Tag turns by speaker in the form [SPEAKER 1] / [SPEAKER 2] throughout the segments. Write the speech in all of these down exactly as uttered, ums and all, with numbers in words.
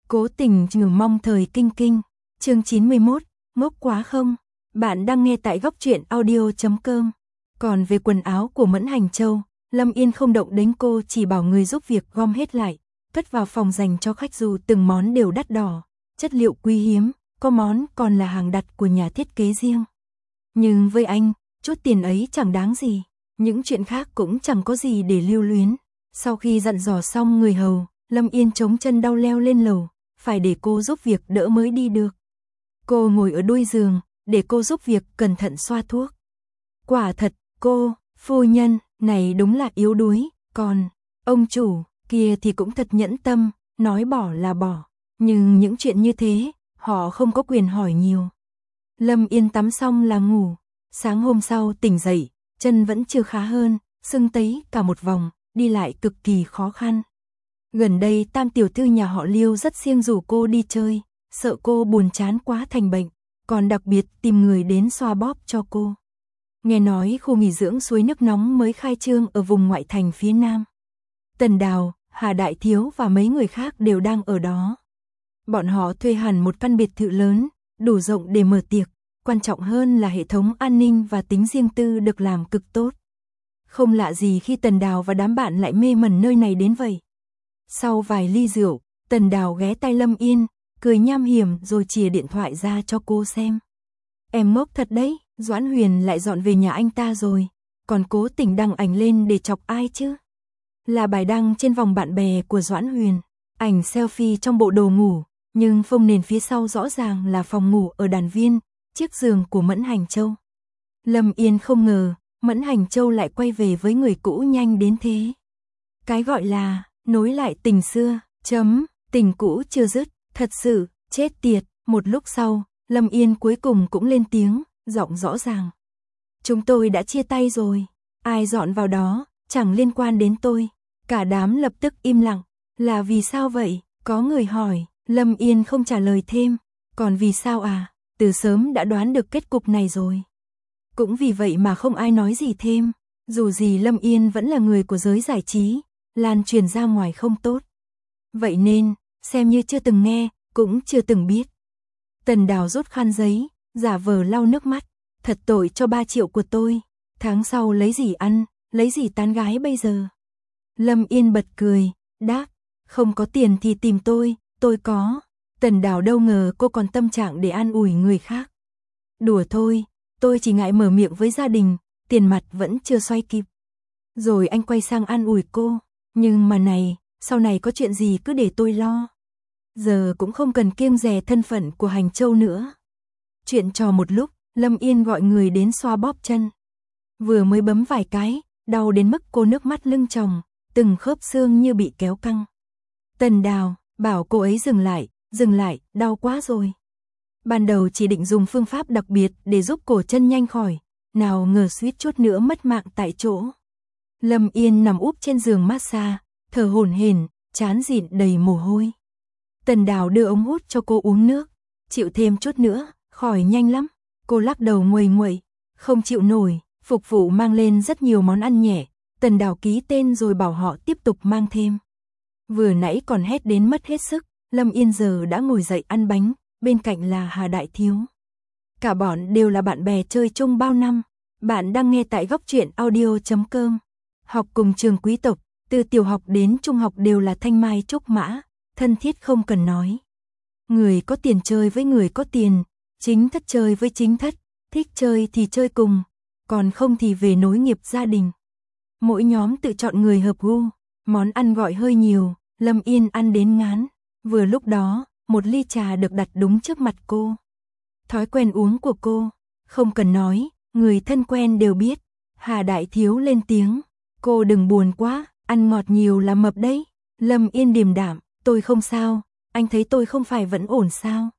[SPEAKER 1] Cố Tình Trừ Mong Thời Kinh Kinh, chương chín mươi mốt, ngốc quá không? Bạn đang nghe tại góc truyện audio chấm com. Còn về quần áo của Mẫn Hành Châu, Lâm Yên không động đến, cô chỉ bảo người giúp việc gom hết lại, cất vào phòng dành cho khách. Dù từng món đều đắt đỏ, chất liệu quý hiếm, có món còn là hàng đặt của nhà thiết kế riêng. Nhưng với anh, chút tiền ấy chẳng đáng gì, những chuyện khác cũng chẳng có gì để lưu luyến. Sau khi dặn dò xong người hầu, Lâm Yên chống chân đau leo lên lầu, phải để cô giúp việc đỡ mới đi được. Cô ngồi ở đuôi giường, để cô giúp việc cẩn thận xoa thuốc. Quả thật, cô, phu nhân, này đúng là yếu đuối, còn ông chủ kia thì cũng thật nhẫn tâm, nói bỏ là bỏ. Nhưng những chuyện như thế, họ không có quyền hỏi nhiều. Lâm Yên tắm xong là ngủ, sáng hôm sau tỉnh dậy, chân vẫn chưa khá hơn, sưng tấy cả một vòng, đi lại cực kỳ khó khăn. Gần đây Tam tiểu thư nhà họ Liêu rất siêng rủ cô đi chơi, sợ cô buồn chán quá thành bệnh, còn đặc biệt tìm người đến xoa bóp cho cô. Nghe nói khu nghỉ dưỡng suối nước nóng mới khai trương ở vùng ngoại thành phía nam. Tần Đào, Hà Đại Thiếu và mấy người khác đều đang ở đó. Bọn họ thuê hẳn một căn biệt thự lớn, đủ rộng để mở tiệc, quan trọng hơn là hệ thống an ninh và tính riêng tư được làm cực tốt. Không lạ gì khi Tần Đào và đám bạn lại mê mẩn nơi này đến vậy. Sau vài ly rượu, Tần Đào ghé tai Lâm Yên, cười nham hiểm rồi chìa điện thoại ra cho cô xem. Em ngốc thật đấy, Doãn Huyền lại dọn về nhà anh ta rồi, còn Cố Tình đăng ảnh lên để chọc ai chứ? Là bài đăng trên vòng bạn bè của Doãn Huyền, ảnh selfie trong bộ đồ ngủ, nhưng phông nền phía sau rõ ràng là phòng ngủ ở Đàn Viên, chiếc giường của Mẫn Hành Châu. Lâm Yên không ngờ, Mẫn Hành Châu lại quay về với người cũ nhanh đến thế. Cái gọi là nối lại tình xưa, chấm, tình cũ chưa dứt, thật sự, chết tiệt. Một lúc sau, Lâm Yên cuối cùng cũng lên tiếng, giọng rõ ràng. Chúng tôi đã chia tay rồi, ai dọn vào đó, chẳng liên quan đến tôi. Cả đám lập tức im lặng, là vì sao vậy? Có người hỏi, Lâm Yên không trả lời thêm, còn vì sao à? Từ sớm đã đoán được kết cục này rồi. Cũng vì vậy mà không ai nói gì thêm, dù gì Lâm Yên vẫn là người của giới giải trí, lan truyền ra ngoài không tốt. Vậy nên, xem như chưa từng nghe, cũng chưa từng biết. Tần Đào rút khăn giấy, giả vờ lau nước mắt, thật tội cho ba triệu của tôi, tháng sau lấy gì ăn, lấy gì tán gái bây giờ? Lâm Yên bật cười, đáp, không có tiền thì tìm tôi, tôi có. Tần Đào đâu ngờ cô còn tâm trạng để an ủi người khác. Đùa thôi, tôi chỉ ngại mở miệng với gia đình, tiền mặt vẫn chưa xoay kịp. Rồi anh quay sang an ủi cô, nhưng mà này, sau này có chuyện gì cứ để tôi lo. Giờ cũng không cần kiêng dè thân phận của Hành Châu nữa. Chuyện trò một lúc, Lâm Yên gọi người đến xoa bóp chân. Vừa mới bấm vài cái, đau đến mức cô nước mắt lưng tròng, từng khớp xương như bị kéo căng. Tần Đào bảo cô ấy dừng lại, dừng lại, đau quá rồi. Ban đầu chỉ định dùng phương pháp đặc biệt để giúp cổ chân nhanh khỏi, nào ngờ suýt chút nữa mất mạng tại chỗ. Lâm Yên nằm úp trên giường massage, thở hổn hển, trán dịn đầy mồ hôi. Tần Đào đưa ống hút cho cô uống nước, chịu thêm chút nữa, khỏi nhanh lắm. Cô lắc đầu nguầy nguậy, không chịu nổi, phục vụ mang lên rất nhiều món ăn nhẹ. Tần Đào ký tên rồi bảo họ tiếp tục mang thêm. Vừa nãy còn hét đến mất hết sức, Lâm Yên giờ đã ngồi dậy ăn bánh, bên cạnh là Hà Đại Thiếu. Cả bọn đều là bạn bè chơi chung bao năm. Bạn đang nghe tại góc truyện audio chấm com. Học cùng trường quý tộc, từ tiểu học đến trung học đều là thanh mai trúc mã, thân thiết không cần nói. Người có tiền chơi với người có tiền, chính thất chơi với chính thất, thích chơi thì chơi cùng, còn không thì về nối nghiệp gia đình. Mỗi nhóm tự chọn người hợp gu, món ăn gọi hơi nhiều, Lâm Yên ăn đến ngán. Vừa lúc đó, một ly trà được đặt đúng trước mặt cô. Thói quen uống của cô, không cần nói, người thân quen đều biết. Hà Đại Thiếu lên tiếng, cô đừng buồn quá, ăn ngọt nhiều là mập đấy. Lâm Yên điềm đạm, tôi không sao, anh thấy tôi không phải vẫn ổn sao?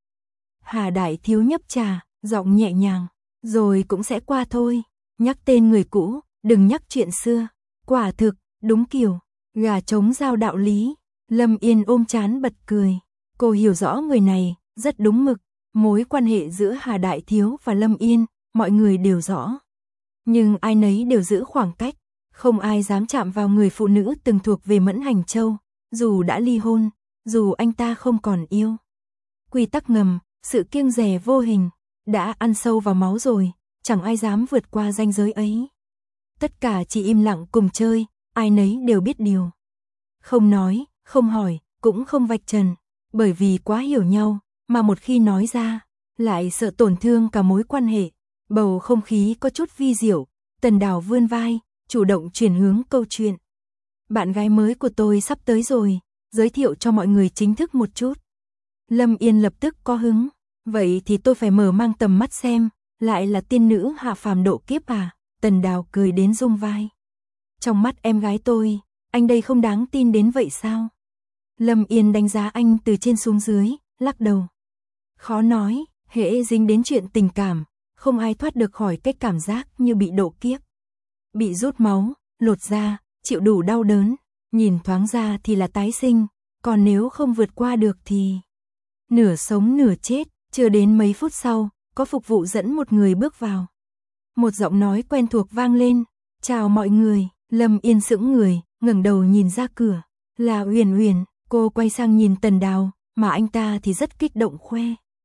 [SPEAKER 1] Hà Đại Thiếu nhấp trà, giọng nhẹ nhàng, rồi cũng sẽ qua thôi. Nhắc tên người cũ, đừng nhắc chuyện xưa. Quả thực, đúng kiểu, gà trống giao đạo lý. Lâm Yên ôm trán bật cười. Cô hiểu rõ người này, rất đúng mực. Mối quan hệ giữa Hà Đại Thiếu và Lâm Yên, mọi người đều rõ. Nhưng ai nấy đều giữ khoảng cách. Không ai dám chạm vào người phụ nữ từng thuộc về Mẫn Hành Châu. Dù đã ly hôn, dù anh ta không còn yêu. Quy tắc ngầm, sự kiêng dè vô hình, đã ăn sâu vào máu rồi, chẳng ai dám vượt qua ranh giới ấy. Tất cả chỉ im lặng cùng chơi, ai nấy đều biết điều. Không nói, không hỏi, cũng không vạch trần, bởi vì quá hiểu nhau, mà một khi nói ra, lại sợ tổn thương cả mối quan hệ. Bầu không khí có chút vi diệu, Tần Đào vươn vai, chủ động chuyển hướng câu chuyện. Bạn gái mới của tôi sắp tới rồi, giới thiệu cho mọi người chính thức một chút. Lâm Yên lập tức có hứng, vậy thì tôi phải mở mang tầm mắt xem, lại là tiên nữ hạ phàm độ kiếp à? Tần Đào cười đến rung vai. Trong mắt em gái tôi, anh đây không đáng tin đến vậy sao? Lâm Yên đánh giá anh từ trên xuống dưới, lắc đầu. Khó nói, hễ dính đến chuyện tình cảm, không ai thoát được khỏi cái cảm giác như bị độ kiếp. Bị rút máu, lột da, chịu đủ đau đớn, nhìn thoáng ra thì là tái sinh, còn nếu không vượt qua được thì nửa sống nửa chết. Chưa đến mấy phút sau, có phục vụ dẫn một người bước vào. Một giọng nói quen thuộc vang lên, chào mọi người. Lâm Yên sững người, ngẩng đầu nhìn ra cửa, là Uyển Uyển. Cô quay sang nhìn Tần Đào, mà anh ta thì rất kích động khoe.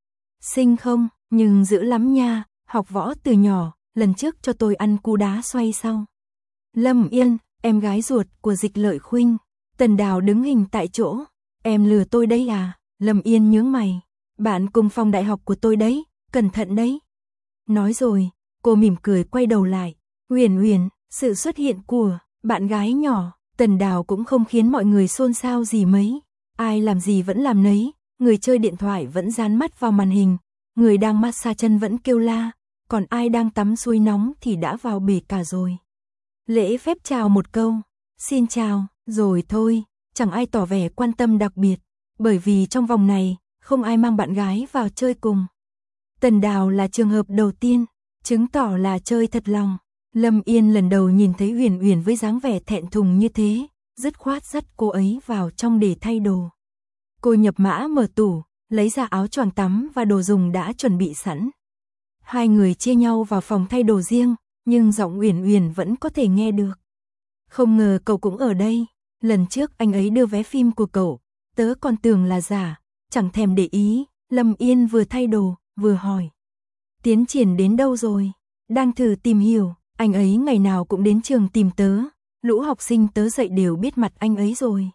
[SPEAKER 1] Xinh không, nhưng dữ lắm nha, học võ từ nhỏ, lần trước cho tôi ăn cú đá xoay sau. Lâm Yên, em gái ruột của Dịch Lợi Khuynh. Tần Đào đứng hình tại chỗ, em lừa tôi đấy à? Lâm Yên nhướng mày, bạn cùng phòng đại học của tôi đấy, cẩn thận đấy. Nói rồi, cô mỉm cười quay đầu lại. Uyển Uyển, sự xuất hiện của bạn gái nhỏ, Tần Đào cũng không khiến mọi người xôn xao gì mấy. Ai làm gì vẫn làm nấy, người chơi điện thoại vẫn dán mắt vào màn hình, người đang massage chân vẫn kêu la, còn ai đang tắm suối nóng thì đã vào bể cả rồi. Lễ phép chào một câu, xin chào, rồi thôi, chẳng ai tỏ vẻ quan tâm đặc biệt, bởi vì trong vòng này, không ai mang bạn gái vào chơi cùng. Tần Đào là trường hợp đầu tiên, chứng tỏ là chơi thật lòng. Lâm Yên lần đầu nhìn thấy Uyển Uyển với dáng vẻ thẹn thùng như thế, dứt khoát dắt cô ấy vào trong để thay đồ. Cô nhập mã mở tủ, lấy ra áo choàng tắm và đồ dùng đã chuẩn bị sẵn. Hai người chia nhau vào phòng thay đồ riêng, nhưng giọng Uyển Uyển vẫn có thể nghe được. Không ngờ cậu cũng ở đây, lần trước anh ấy đưa vé phim của cậu, tớ còn tưởng là giả, chẳng thèm để ý. Lâm Yên vừa thay đồ, vừa hỏi. Tiến triển đến đâu rồi? Đang thử tìm hiểu, anh ấy ngày nào cũng đến trường tìm tớ, lũ học sinh tớ dạy đều biết mặt anh ấy rồi.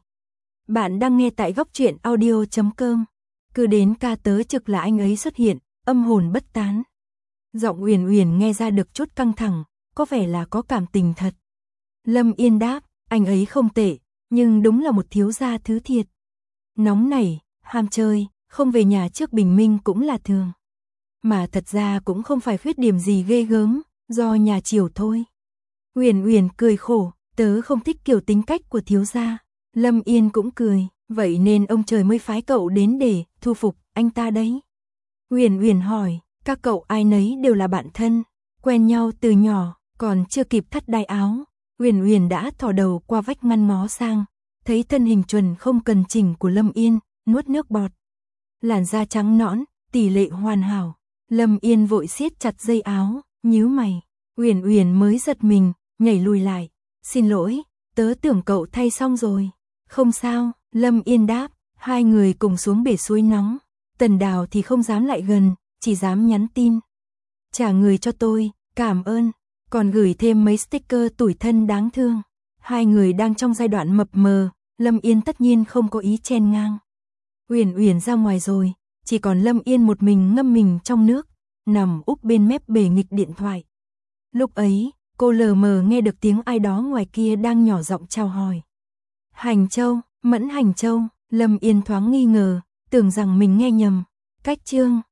[SPEAKER 1] Bạn đang nghe tại góc truyện audio chấm com. Cứ đến ca tớ trực là anh ấy xuất hiện, âm hồn bất tán. Giọng Uyển Uyển nghe ra được chút căng thẳng, có vẻ là có cảm tình thật. Lâm Yên đáp, anh ấy không tệ, nhưng đúng là một thiếu gia thứ thiệt. Nóng nảy, ham chơi, không về nhà trước bình minh cũng là thường. Mà thật ra cũng không phải khuyết điểm gì ghê gớm, do nhà chiều thôi. Uyển Uyển cười khổ, tớ không thích kiểu tính cách của thiếu gia. Lâm Yên cũng cười, vậy nên ông trời mới phái cậu đến để thu phục anh ta đấy. Uyển Uyển hỏi, các cậu ai nấy đều là bạn thân, quen nhau từ nhỏ, còn chưa kịp thắt đai áo, Uyển Uyển đã thò đầu qua vách ngăn ngó sang, thấy thân hình chuẩn không cần chỉnh của Lâm Yên, nuốt nước bọt. Làn da trắng nõn, tỷ lệ hoàn hảo. Lâm Yên vội siết chặt dây áo, nhíu mày. Uyển Uyển mới giật mình, nhảy lùi lại. Xin lỗi, tớ tưởng cậu thay xong rồi. Không sao, Lâm Yên đáp. Hai người cùng xuống bể suối nóng. Tần Đào thì không dám lại gần, chỉ dám nhắn tin. Trả người cho tôi, cảm ơn. Còn gửi thêm mấy sticker tủi thân đáng thương. Hai người đang trong giai đoạn mập mờ, Lâm Yên tất nhiên không có ý chen ngang. Uyển Uyển ra ngoài rồi, chỉ còn Lâm Yên một mình ngâm mình trong nước, nằm úp bên mép bể nghịch điện thoại. Lúc ấy, cô lờ mờ nghe được tiếng ai đó ngoài kia đang nhỏ giọng chào hỏi. Hành Châu, Mẫn Hành Châu, Lâm Yên thoáng nghi ngờ, tưởng rằng mình nghe nhầm. Cách chương